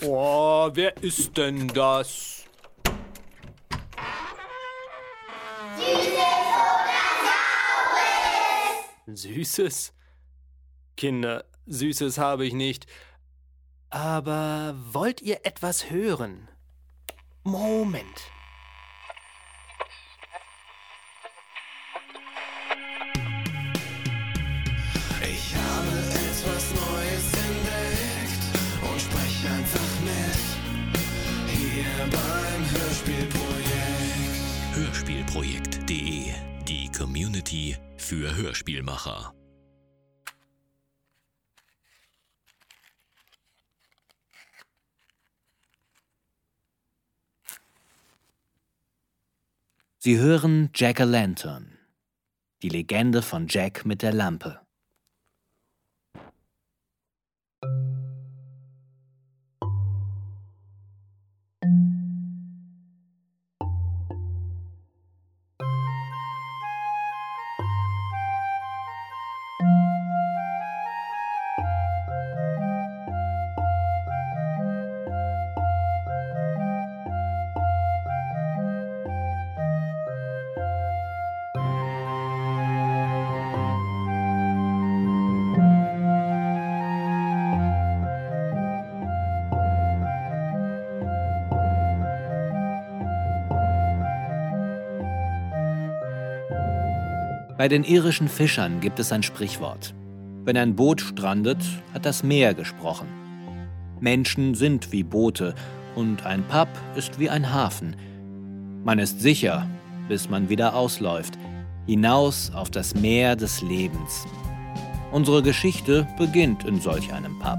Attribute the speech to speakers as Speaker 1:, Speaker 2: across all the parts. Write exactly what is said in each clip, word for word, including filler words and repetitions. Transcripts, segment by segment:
Speaker 1: Oh, wer ist denn das? Süßes? Kinder, Süßes habe ich nicht. Aber wollt ihr etwas hören? Moment.
Speaker 2: Ich habe etwas Neues entdeckt und spreche einfach mit. Hier beim Hörspielprojekt.
Speaker 3: Hörspielprojekt punkt de. Die Community für Hörspielmacher.
Speaker 4: Sie hören Jack-o'-Lantern, die Legende von Jack mit der Lampe. Bei den irischen Fischern gibt es ein Sprichwort. Wenn ein Boot strandet, hat das Meer gesprochen. Menschen sind wie Boote und ein Pub ist wie ein Hafen. Man ist sicher, bis man wieder ausläuft, hinaus auf das Meer des Lebens. Unsere Geschichte beginnt in solch einem Pub.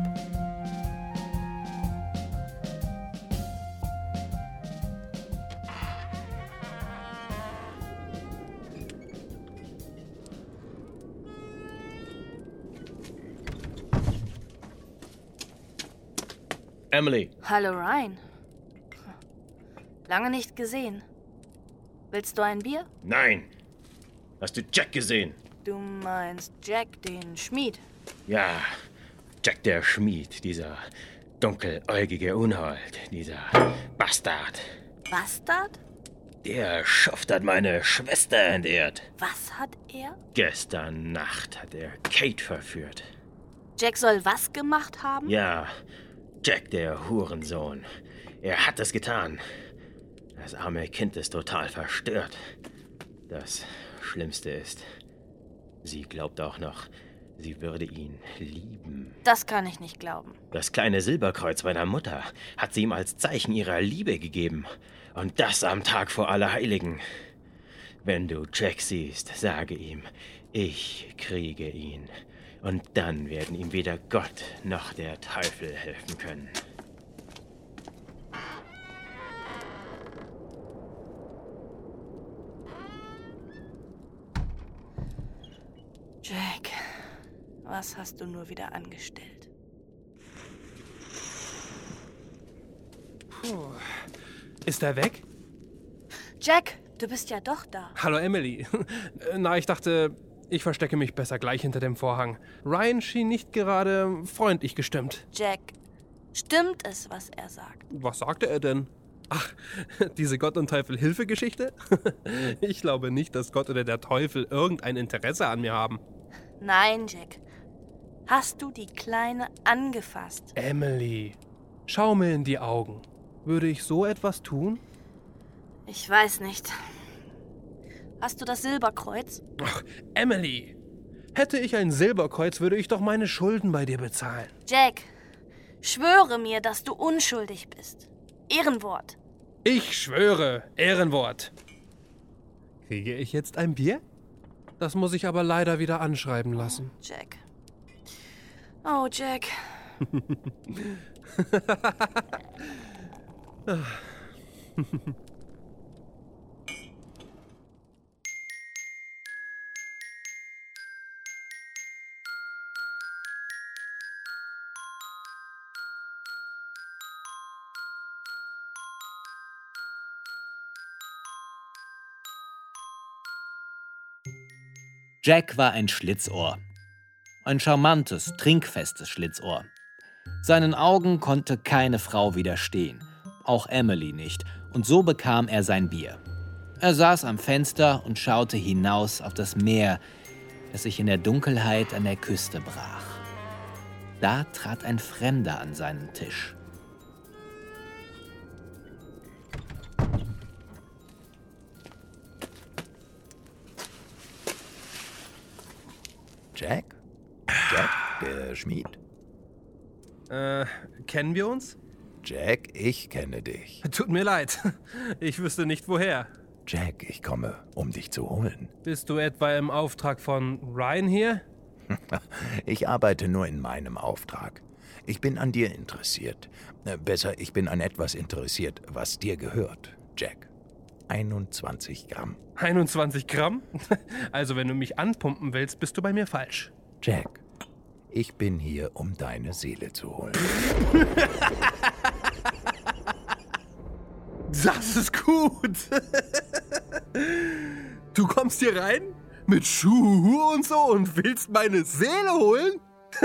Speaker 1: Emily.
Speaker 5: Hallo Ryan. Lange nicht gesehen. Willst du ein Bier?
Speaker 6: Nein. Hast du Jack gesehen?
Speaker 5: Du meinst Jack, den Schmied?
Speaker 6: Ja, Jack der Schmied, dieser dunkeläugige Unhold, dieser Bastard.
Speaker 5: Bastard?
Speaker 6: Der Schuft hat meine Schwester entehrt.
Speaker 5: Was hat er?
Speaker 6: Gestern Nacht hat er Kate verführt.
Speaker 5: Jack soll was gemacht haben?
Speaker 6: Ja, Jack der Hurensohn. Er hat es getan. Das arme Kind ist total verstört. Das Schlimmste ist, sie glaubt auch noch, sie würde ihn lieben.
Speaker 5: Das kann ich nicht glauben.
Speaker 6: Das kleine Silberkreuz meiner Mutter hat sie ihm als Zeichen ihrer Liebe gegeben. Und das am Tag vor Allerheiligen. Wenn du Jack siehst, sage ihm, ich kriege ihn. Und dann werden ihm weder Gott noch der Teufel helfen können.
Speaker 5: Jack, was hast du nur wieder angestellt?
Speaker 1: Puh. Ist er weg?
Speaker 5: Jack, du bist ja doch da.
Speaker 1: Hallo Emily. Na, ich dachte, ich verstecke mich besser gleich hinter dem Vorhang. Ryan schien nicht gerade freundlich gestimmt.
Speaker 5: Jack, stimmt es, was er sagt?
Speaker 1: Was sagte er denn? Ach, diese Gott- und Teufel-Hilfe-Geschichte? Ich glaube nicht, dass Gott oder der Teufel irgendein Interesse an mir haben.
Speaker 5: Nein, Jack. Hast du die Kleine angefasst?
Speaker 1: Emily, schau mir in die Augen. Würde ich so etwas tun?
Speaker 5: Ich weiß nicht. Hast du das Silberkreuz?
Speaker 1: Ach, Emily, hätte ich ein Silberkreuz, würde ich doch meine Schulden bei dir bezahlen.
Speaker 5: Jack, schwöre mir, dass du unschuldig bist. Ehrenwort.
Speaker 1: Ich schwöre, Ehrenwort. Kriege ich jetzt ein Bier? Das muss ich aber leider wieder anschreiben lassen.
Speaker 5: Oh, Jack. Oh, Jack.
Speaker 4: Jack war ein Schlitzohr. Ein charmantes, trinkfestes Schlitzohr. Seinen Augen konnte keine Frau widerstehen, auch Emily nicht, und so bekam er sein Bier. Er saß am Fenster und schaute hinaus auf das Meer, das sich in der Dunkelheit an der Küste brach. Da trat ein Fremder an seinen Tisch.
Speaker 7: Jack? Jack, der Schmied?
Speaker 1: Äh, kennen wir uns?
Speaker 7: Jack, ich kenne dich.
Speaker 1: Tut mir leid. Ich wüsste nicht woher.
Speaker 7: Jack, ich komme, um dich zu holen.
Speaker 1: Bist du etwa im Auftrag von Ryan hier?
Speaker 7: Ich arbeite nur in meinem Auftrag. Ich bin an dir interessiert. Äh, Besser, ich bin an etwas interessiert, was dir gehört, Jack. einundzwanzig Gramm.
Speaker 1: einundzwanzig Gramm? Also wenn du mich anpumpen willst, bist du bei mir falsch.
Speaker 7: Jack, ich bin hier, um deine Seele zu holen.
Speaker 1: Das ist gut. Du kommst hier rein mit Schuhe und so und willst meine Seele holen?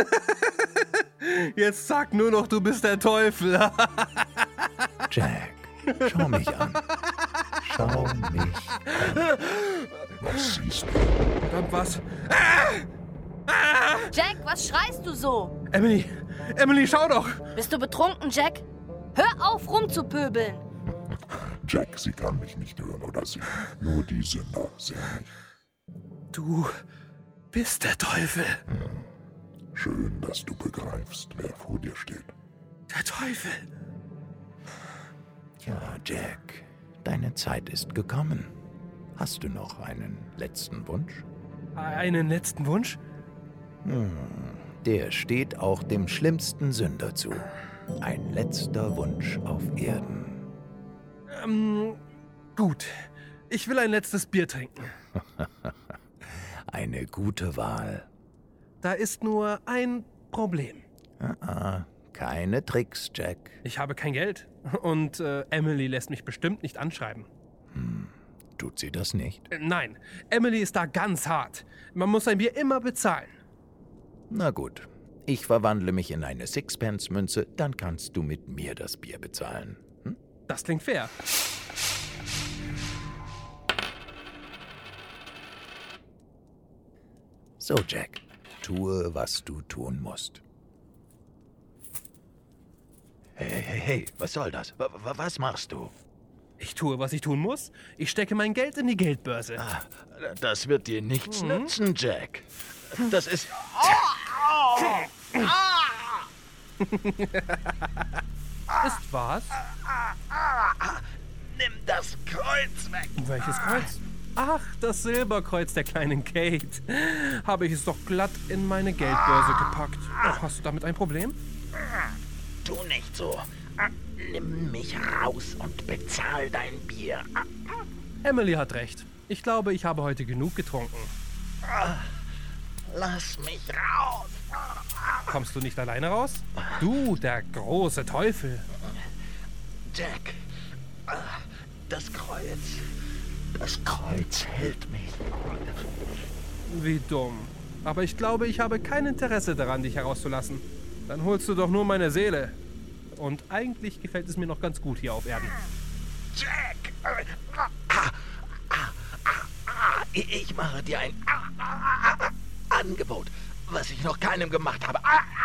Speaker 1: Jetzt sag nur noch, du bist der Teufel.
Speaker 7: Jack, schau mich an. Schau mich an.
Speaker 8: Was siehst du?
Speaker 1: Verdammt, was?
Speaker 5: Jack, was schreist du so?
Speaker 1: Emily, Emily, schau doch.
Speaker 5: Bist du betrunken, Jack? Hör auf, rumzupöbeln.
Speaker 8: Jack, sie kann mich nicht hören oder sehen. Nur die Sünder sehen mich.
Speaker 1: Du bist der Teufel.
Speaker 8: Schön, dass du begreifst, wer vor dir steht.
Speaker 1: Der Teufel.
Speaker 7: Ja, Jack, deine Zeit ist gekommen. Hast du noch einen letzten Wunsch?
Speaker 1: Einen letzten Wunsch?
Speaker 7: Der steht auch dem schlimmsten Sünder zu. Ein letzter Wunsch auf Erden.
Speaker 1: Ähm, gut. Ich will ein letztes Bier trinken.
Speaker 7: Eine gute Wahl.
Speaker 1: Da ist nur ein Problem.
Speaker 7: Ah, keine Tricks, Jack.
Speaker 1: Ich habe kein Geld. Und äh, Emily lässt mich bestimmt nicht anschreiben.
Speaker 7: Tut sie das nicht?
Speaker 1: Äh, nein, Emily ist da ganz hart. Man muss ein Bier immer bezahlen.
Speaker 7: Na gut. Ich verwandle mich in eine Sixpence-Münze, dann kannst du mit mir das Bier bezahlen. Hm?
Speaker 1: Das klingt fair.
Speaker 7: So, Jack. Tue, was du tun musst. Hey, hey, hey, was soll das? W- w- was machst du?
Speaker 1: Ich tue, was ich tun muss. Ich stecke mein Geld in die Geldbörse.
Speaker 7: Ah, das wird dir nichts nützen, Jack. Das ist...
Speaker 1: Ist was?
Speaker 7: Nimm das Kreuz weg.
Speaker 1: Welches Kreuz? Ach, das Silberkreuz der kleinen Kate. Habe ich es doch glatt in meine Geldbörse gepackt. Ach, hast du damit ein Problem?
Speaker 7: Tu nicht so. Nimm mich raus und bezahl dein Bier.
Speaker 1: Emily hat recht. Ich glaube, ich habe heute genug getrunken.
Speaker 7: Lass mich raus.
Speaker 1: Kommst du nicht alleine raus? Du, der große Teufel.
Speaker 7: Jack, das Kreuz. Das Kreuz hält mich.
Speaker 1: Wie dumm. Aber ich glaube, ich habe kein Interesse daran, dich herauszulassen. Dann holst du doch nur meine Seele. Und eigentlich gefällt es mir noch ganz gut hier auf Erden.
Speaker 7: Jack! Ich mache dir ein Angebot, was ich noch keinem gemacht habe.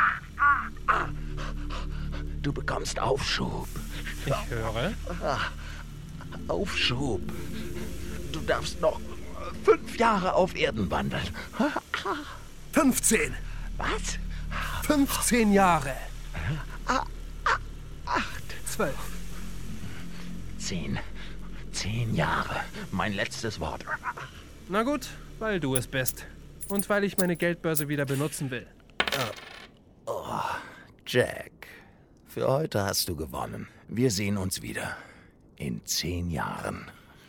Speaker 7: Du bekommst Aufschub.
Speaker 1: Ich höre.
Speaker 7: Aufschub. Du darfst noch fünf Jahre auf Erden wandeln.
Speaker 1: fünfzehn.
Speaker 7: Was?
Speaker 1: fünfzehn Jahre.
Speaker 7: Acht.
Speaker 1: zwölf.
Speaker 7: Zehn. Zehn Jahre. Mein letztes Wort.
Speaker 1: Na gut, weil du es bist. Und weil ich meine Geldbörse wieder benutzen will.
Speaker 7: Jack, für heute hast du gewonnen. Wir sehen uns wieder. In zehn Jahren.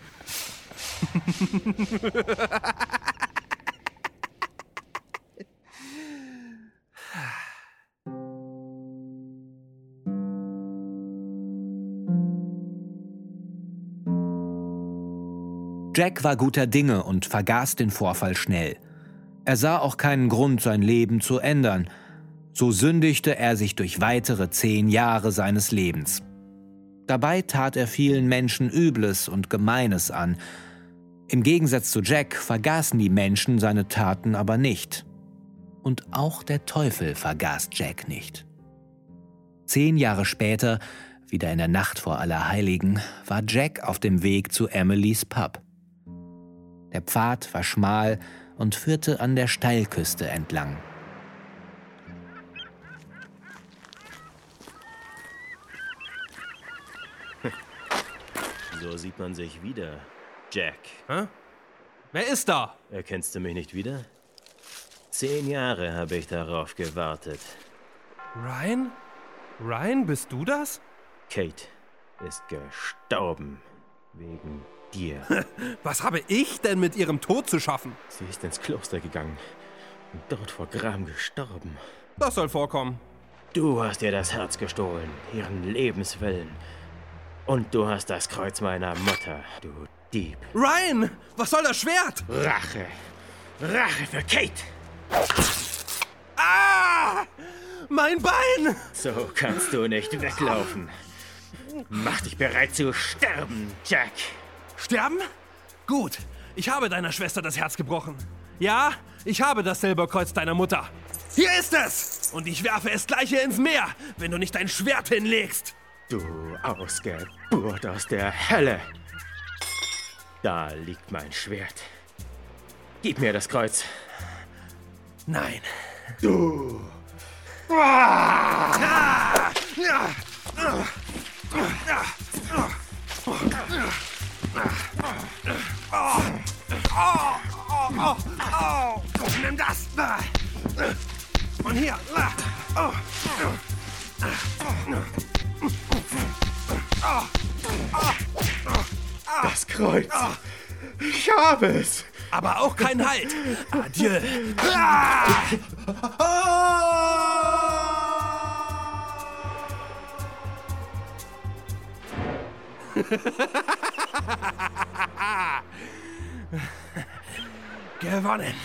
Speaker 4: Jack war guter Dinge und vergaß den Vorfall schnell. Er sah auch keinen Grund, sein Leben zu ändern. So sündigte er sich durch weitere zehn Jahre seines Lebens. Dabei tat er vielen Menschen Übles und Gemeines an. Im Gegensatz zu Jack vergaßen die Menschen seine Taten aber nicht. Und auch der Teufel vergaß Jack nicht. Zehn Jahre später, wieder in der Nacht vor Allerheiligen, war Jack auf dem Weg zu Emilys Pub. Der Pfad war schmal und führte an der Steilküste entlang.
Speaker 6: So sieht man sich wieder, Jack.
Speaker 1: Hä? Wer ist da?
Speaker 6: Erkennst du mich nicht wieder? Zehn Jahre habe ich darauf gewartet.
Speaker 1: Ryan? Ryan, bist du das?
Speaker 6: Kate ist gestorben. Wegen dir.
Speaker 1: Was habe ich denn mit ihrem Tod zu schaffen?
Speaker 6: Sie ist ins Kloster gegangen und dort vor Gram gestorben.
Speaker 1: Das soll vorkommen.
Speaker 6: Du hast ihr das Herz gestohlen, ihren Lebenswillen. Und du hast das Kreuz meiner Mutter, du Dieb.
Speaker 1: Ryan, was soll das Schwert?
Speaker 6: Rache. Rache für Kate.
Speaker 1: Ah! Mein Bein!
Speaker 6: So kannst du nicht weglaufen. Mach dich bereit zu sterben, Jack.
Speaker 1: Sterben? Gut, ich habe deiner Schwester das Herz gebrochen. Ja, ich habe das Silberkreuz deiner Mutter. Hier ist es! Und ich werfe es gleich hier ins Meer, wenn du nicht dein Schwert hinlegst.
Speaker 6: Du Ausgeburt aus der Hölle. Da liegt mein Schwert. Gib mir das Kreuz.
Speaker 1: Nein.
Speaker 6: Du.
Speaker 1: Ah! Ja! Nimm das! Und hier!
Speaker 6: Das Kreuz! Ich habe es!
Speaker 1: Aber auch kein Halt! Adieu! Gewonnen!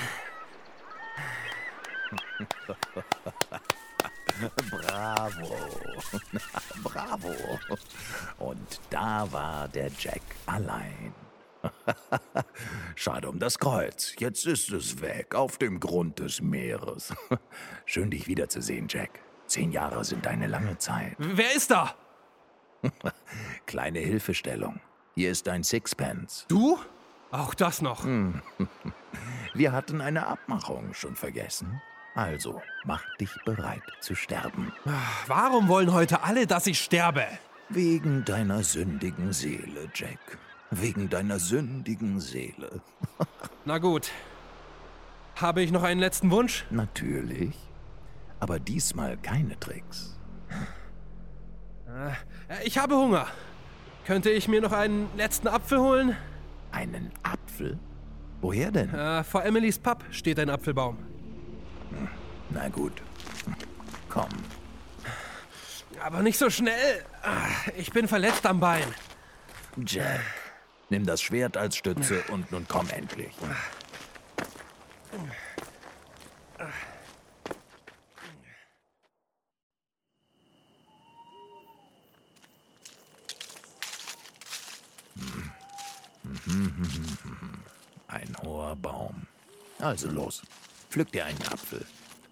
Speaker 7: Bravo. Bravo. Und da war der Jack allein. Schade um das Kreuz. Jetzt ist es weg, auf dem Grund des Meeres. Schön, dich wiederzusehen, Jack. Zehn Jahre sind eine lange Zeit.
Speaker 1: Wer ist da?
Speaker 7: Kleine Hilfestellung. Hier ist ein Sixpence.
Speaker 1: Du? Auch das noch.
Speaker 7: Wir hatten eine Abmachung, schon vergessen? Also, mach dich bereit zu sterben.
Speaker 1: Warum wollen heute alle, dass ich sterbe?
Speaker 7: Wegen deiner sündigen Seele, Jack. Wegen deiner sündigen Seele.
Speaker 1: Na gut. Habe ich noch einen letzten Wunsch?
Speaker 7: Natürlich. Aber diesmal keine Tricks.
Speaker 1: Ich habe Hunger. Könnte ich mir noch einen letzten Apfel holen?
Speaker 7: Einen Apfel? Woher denn?
Speaker 1: Äh, vor Emilys Pub steht ein Apfelbaum.
Speaker 7: Na gut. Komm.
Speaker 1: Aber nicht so schnell. Ich bin verletzt am Bein.
Speaker 7: Jack, nimm das Schwert als Stütze und nun komm endlich. Ein hoher Baum. Also los, pflück dir einen Apfel.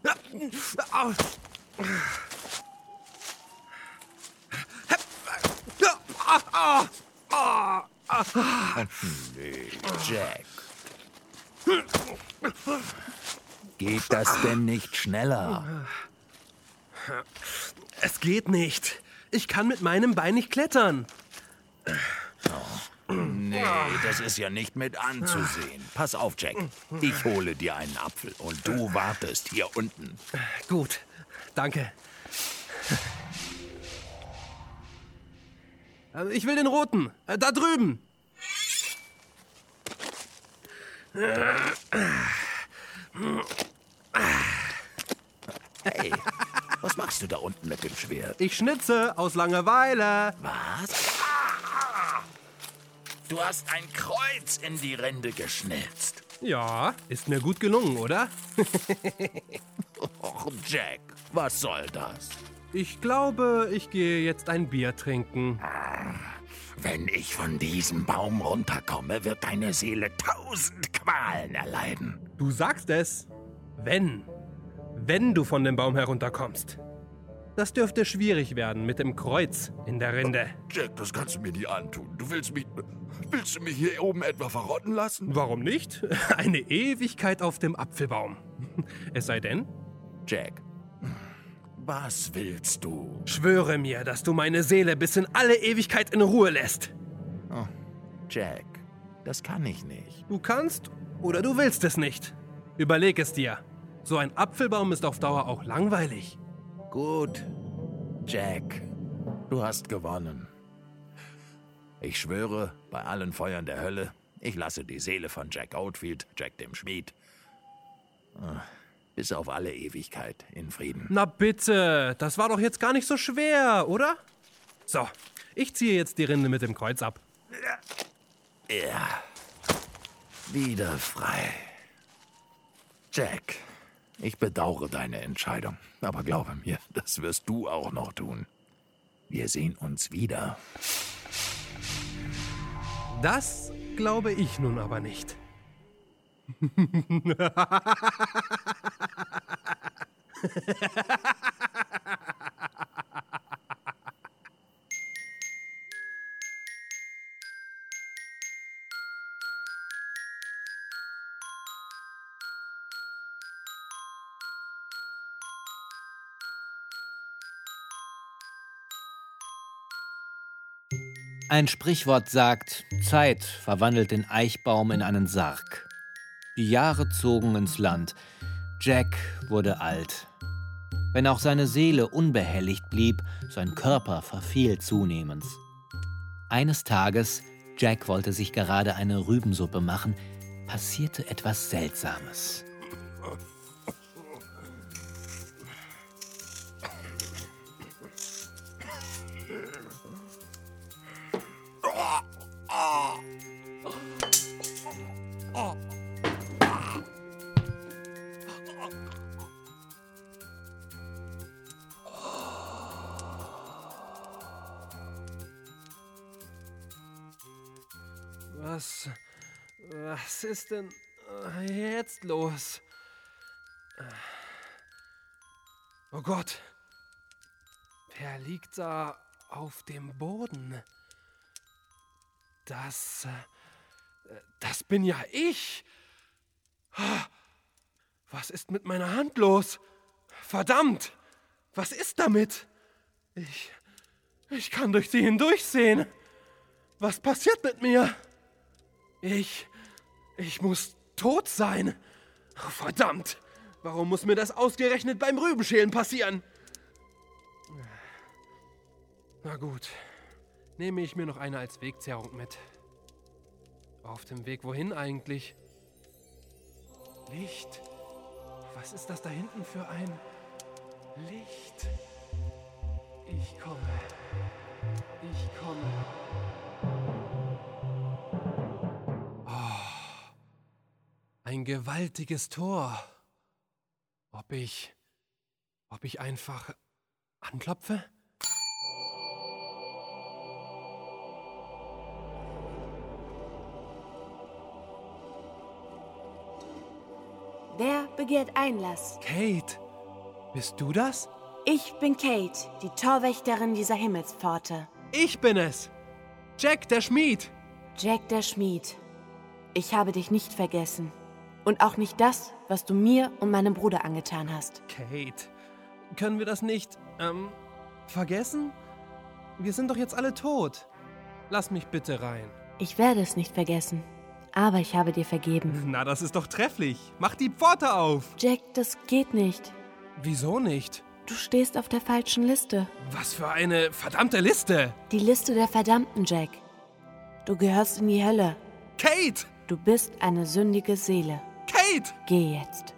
Speaker 7: Nee, Jack. Geht das denn nicht schneller?
Speaker 1: Es geht nicht. Ich kann mit meinem Bein nicht klettern.
Speaker 7: Nee, das ist ja nicht mit anzusehen. Pass auf, Jack. Ich hole dir einen Apfel und du wartest hier unten.
Speaker 1: Gut, danke. Ich will den roten. Da drüben.
Speaker 7: Hey, was machst du da unten mit dem Schwert?
Speaker 1: Ich schnitze aus Langeweile.
Speaker 7: Was? Du hast ein Kreuz in die Rinde geschnitzt.
Speaker 1: Ja, ist mir gut gelungen, oder?
Speaker 7: Och, Jack, was soll das?
Speaker 1: Ich glaube, ich gehe jetzt ein Bier trinken.
Speaker 7: Wenn ich von diesem Baum runterkomme, wird deine Seele tausend Qualen erleiden.
Speaker 1: Du sagst es. Wenn. Wenn du von dem Baum herunterkommst. Das dürfte schwierig werden mit dem Kreuz in der Rinde.
Speaker 8: Jack, das kannst du mir nie antun. Du willst mich... Willst du mich hier oben etwa verrotten lassen?
Speaker 1: Warum nicht? Eine Ewigkeit auf dem Apfelbaum. Es sei denn...
Speaker 7: Jack, was willst du?
Speaker 1: Schwöre mir, dass du meine Seele bis in alle Ewigkeit in Ruhe lässt.
Speaker 7: Oh, Jack, das kann ich nicht.
Speaker 1: Du kannst oder du willst es nicht. Überleg es dir. So ein Apfelbaum ist auf Dauer auch langweilig.
Speaker 7: Gut, Jack, du hast gewonnen. Ich schwöre, bei allen Feuern der Hölle, ich lasse die Seele von Jack Oldfield, Jack dem Schmied, bis auf alle Ewigkeit in Frieden.
Speaker 1: Na bitte, das war doch jetzt gar nicht so schwer, oder? So, ich ziehe jetzt die Rinde mit dem Kreuz ab.
Speaker 7: Ja, wieder frei. Jack, ich bedauere deine Entscheidung, aber glaube mir, das wirst du auch noch tun. Wir sehen uns wieder.
Speaker 1: Das glaube ich nun aber nicht.
Speaker 4: Ein Sprichwort sagt, Zeit verwandelt den Eichbaum in einen Sarg. Die Jahre zogen ins Land. Jack wurde alt. Wenn auch seine Seele unbehelligt blieb, sein Körper verfiel zunehmend. Eines Tages, Jack wollte sich gerade eine Rübensuppe machen, passierte etwas Seltsames.
Speaker 1: Was, was ist denn jetzt los? Oh Gott, wer liegt da auf dem Boden? Das, das bin ja ich. Was ist mit meiner Hand los? Verdammt, was ist damit? Ich, ich kann durch sie hindurchsehen. Was passiert mit mir? Ich, ich muss tot sein. Oh, verdammt, warum muss mir das ausgerechnet beim Rübenschälen passieren? Na gut, nehme ich mir noch eine als Wegzehrung mit. Auf dem Weg wohin eigentlich? Licht. Was ist das da hinten für ein Licht? Ich komme. Ich komme. Oh, ein gewaltiges Tor. Ob ich... Ob ich einfach anklopfe?
Speaker 9: Wer begehrt Einlass?
Speaker 1: Kate, bist du das?
Speaker 9: Ich bin Kate, die Torwächterin dieser Himmelspforte.
Speaker 1: Ich bin es! Jack, der Schmied!
Speaker 9: Jack, der Schmied. Ich habe dich nicht vergessen. Und auch nicht das, was du mir und meinem Bruder angetan hast.
Speaker 1: Kate, können wir das nicht, ähm, vergessen? Wir sind doch jetzt alle tot. Lass mich bitte rein.
Speaker 9: Ich werde es nicht vergessen. Aber ich habe dir vergeben.
Speaker 1: Na, das ist doch trefflich. Mach die Pforte auf!
Speaker 9: Jack, das geht nicht.
Speaker 1: Wieso nicht?
Speaker 9: Du stehst auf der falschen Liste.
Speaker 1: Was für eine verdammte Liste!
Speaker 9: Die Liste der Verdammten, Jack. Du gehörst in die Hölle.
Speaker 1: Kate!
Speaker 9: Du bist eine sündige Seele.
Speaker 1: Kate!
Speaker 9: Geh jetzt.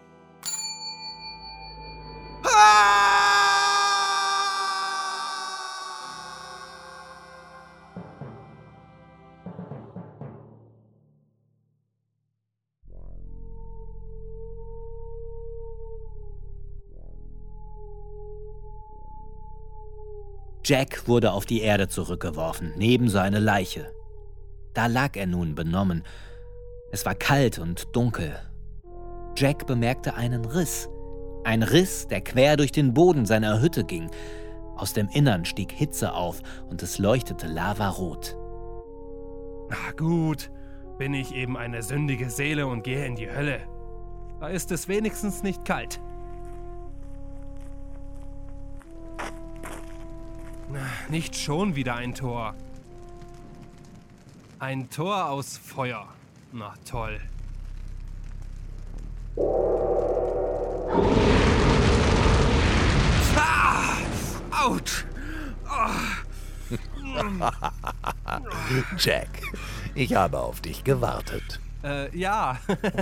Speaker 4: Jack wurde auf die Erde zurückgeworfen, neben seine Leiche. Da lag er nun benommen. Es war kalt und dunkel. Jack bemerkte einen Riss. Ein Riss, der quer durch den Boden seiner Hütte ging. Aus dem Innern stieg Hitze auf und es leuchtete lavarot.
Speaker 1: Na gut, bin ich eben eine sündige Seele und gehe in die Hölle. Da ist es wenigstens nicht kalt. Na, nicht schon wieder ein Tor. Ein Tor aus Feuer. Na toll. Ah! Autsch! Oh.
Speaker 7: Jack, ich habe auf dich gewartet.
Speaker 1: Äh, ja.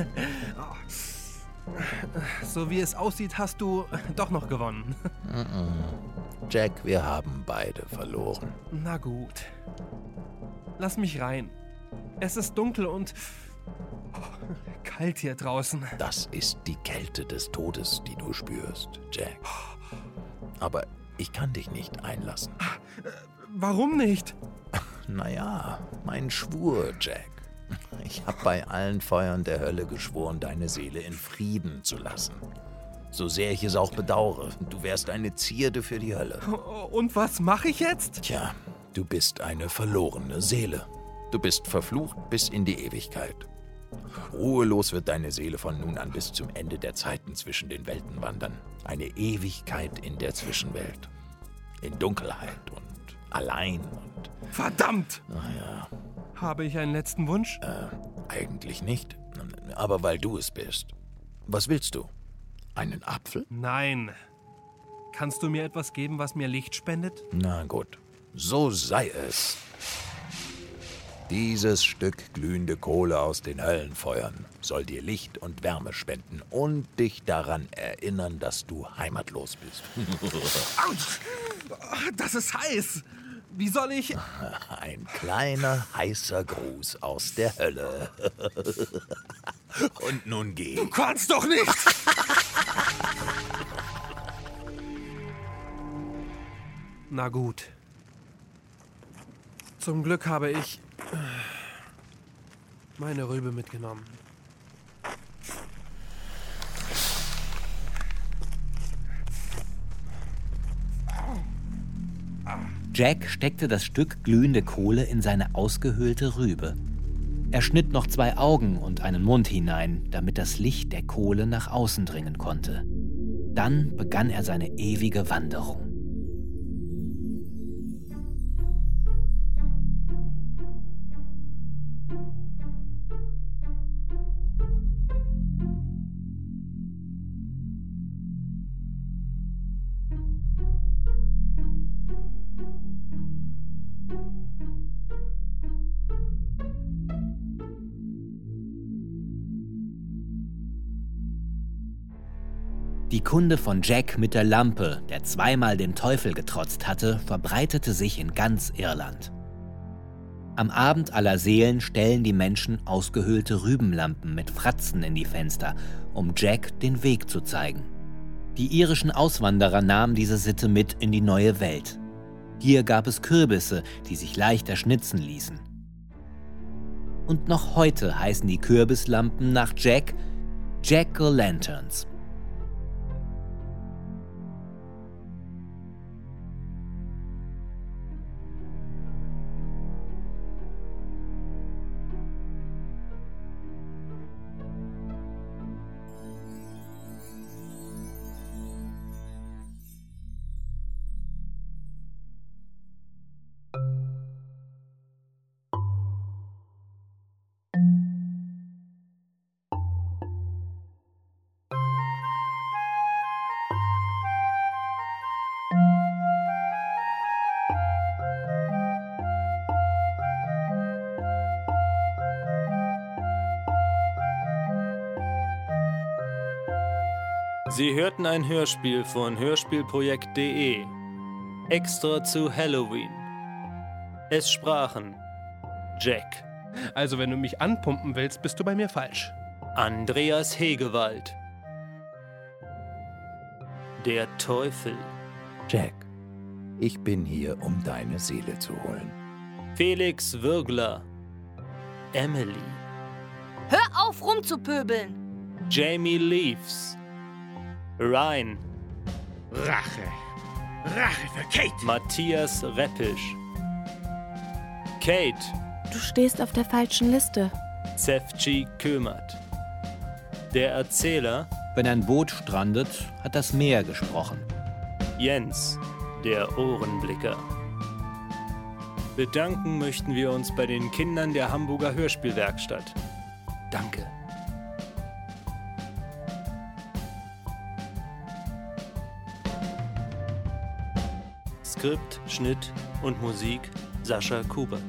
Speaker 1: So wie es aussieht, hast du doch noch gewonnen.
Speaker 7: Jack, wir haben beide verloren.
Speaker 1: Na gut. Lass mich rein. Es ist dunkel und kalt hier draußen.
Speaker 7: Das ist die Kälte des Todes, die du spürst, Jack. Aber ich kann dich nicht einlassen.
Speaker 1: Warum nicht?
Speaker 7: Naja, mein Schwur, Jack. Ich habe bei allen Feuern der Hölle geschworen, deine Seele in Frieden zu lassen. So sehr ich es auch bedauere, du wärst eine Zierde für die Hölle.
Speaker 1: Und was mache ich jetzt?
Speaker 7: Tja, du bist eine verlorene Seele. Du bist verflucht bis in die Ewigkeit. Ruhelos wird deine Seele von nun an bis zum Ende der Zeiten zwischen den Welten wandern. Eine Ewigkeit in der Zwischenwelt. In Dunkelheit und allein und...
Speaker 1: Verdammt!
Speaker 7: Naja.
Speaker 1: Habe ich einen letzten Wunsch?
Speaker 7: Äh, eigentlich nicht. Aber weil du es bist. Was willst du? Einen Apfel?
Speaker 1: Nein. Kannst du mir etwas geben, was mir Licht spendet?
Speaker 7: Na gut. So sei es. Dieses Stück glühende Kohle aus den Höllenfeuern soll dir Licht und Wärme spenden und dich daran erinnern, dass du heimatlos bist.
Speaker 1: Autsch! Das ist heiß! Wie soll ich...
Speaker 7: Ein kleiner, heißer Gruß aus der Hölle. Und nun geh.
Speaker 1: Du kannst doch nicht! Na gut. Zum Glück habe ich meine Rübe mitgenommen.
Speaker 4: Jack steckte das Stück glühende Kohle in seine ausgehöhlte Rübe. Er schnitt noch zwei Augen und einen Mund hinein, damit das Licht der Kohle nach außen dringen konnte. Dann begann er seine ewige Wanderung. Die Kunde von Jack mit der Lampe, der zweimal dem Teufel getrotzt hatte, verbreitete sich in ganz Irland. Am Abend aller Seelen stellen die Menschen ausgehöhlte Rübenlampen mit Fratzen in die Fenster, um Jack den Weg zu zeigen. Die irischen Auswanderer nahmen diese Sitte mit in die neue Welt. Hier gab es Kürbisse, die sich leicht erschnitzen ließen. Und noch heute heißen die Kürbislampen nach Jack Jack-o'-Lanterns.
Speaker 10: Sie hörten ein Hörspiel von hörspielprojekt punkt de. Extra zu Halloween. Es sprachen Jack.
Speaker 1: Also wenn du mich anpumpen willst, bist du bei mir falsch.
Speaker 10: Andreas Hegewald. Der Teufel.
Speaker 7: Jack. Ich bin hier, um deine Seele zu holen.
Speaker 10: Felix Würgler. Emily.
Speaker 5: Hör auf, rumzupöbeln!
Speaker 10: Jamie Leaves. Ryan.
Speaker 6: Rache. Rache für Kate.
Speaker 10: Matthias Reppisch. Kate.
Speaker 9: Du stehst auf der falschen Liste.
Speaker 10: Zefci Kömert. Der Erzähler.
Speaker 4: Wenn ein Boot strandet, hat das Meer gesprochen.
Speaker 10: Jens, der Ohrenblicker. Bedanken möchten wir uns bei den Kindern der Hamburger Hörspielwerkstatt. Danke. Skript, Schnitt und Musik Sascha Kubert.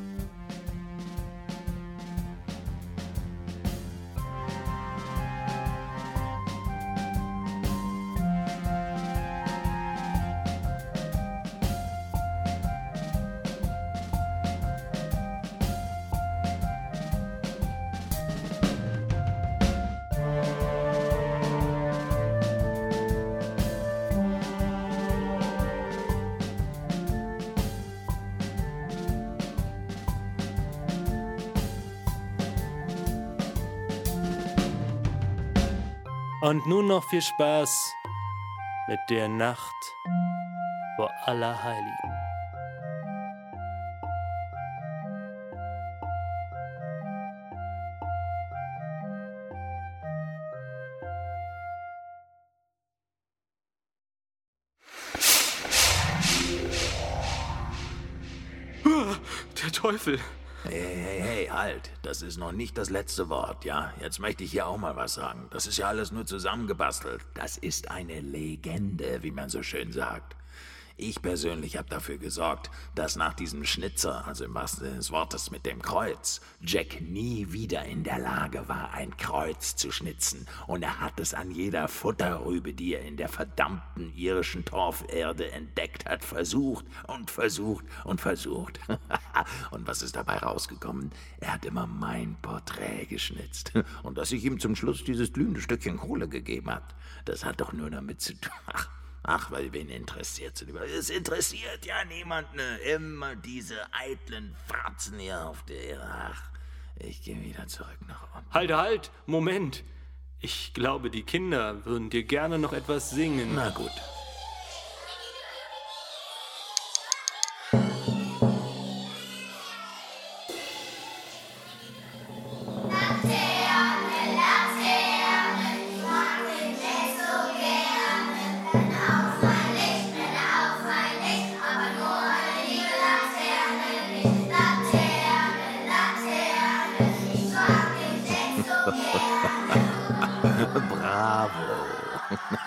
Speaker 10: Und nun noch viel Spaß mit der Nacht vor Allerheiligen.
Speaker 1: Der Teufel.
Speaker 7: Hey, hey, hey, halt. Das ist noch nicht das letzte Wort, ja? Jetzt möchte ich hier auch mal was sagen. Das ist ja alles nur zusammengebastelt. Das ist eine Legende, wie man so schön sagt. Ich persönlich habe dafür gesorgt, dass nach diesem Schnitzer, also im wahrsten Sinne des Wortes mit dem Kreuz, Jack nie wieder in der Lage war, ein Kreuz zu schnitzen. Und er hat es an jeder Futterrübe, die er in der verdammten irischen Torferde entdeckt hat, versucht und versucht und versucht. Und was ist dabei rausgekommen? Er hat immer mein Porträt geschnitzt. Und dass ich ihm zum Schluss dieses glühende Stückchen Kohle gegeben hat, das hat doch nur damit zu tun. Ach, Ach, weil wen interessiert es? Es interessiert ja niemand, ne? Immer diese eitlen Fratzen hier auf der Erde. Ach, ich gehe wieder zurück nach unten.
Speaker 10: Halt, halt, Moment. Ich glaube, die Kinder würden dir gerne noch etwas singen.
Speaker 7: Na gut. Bravo.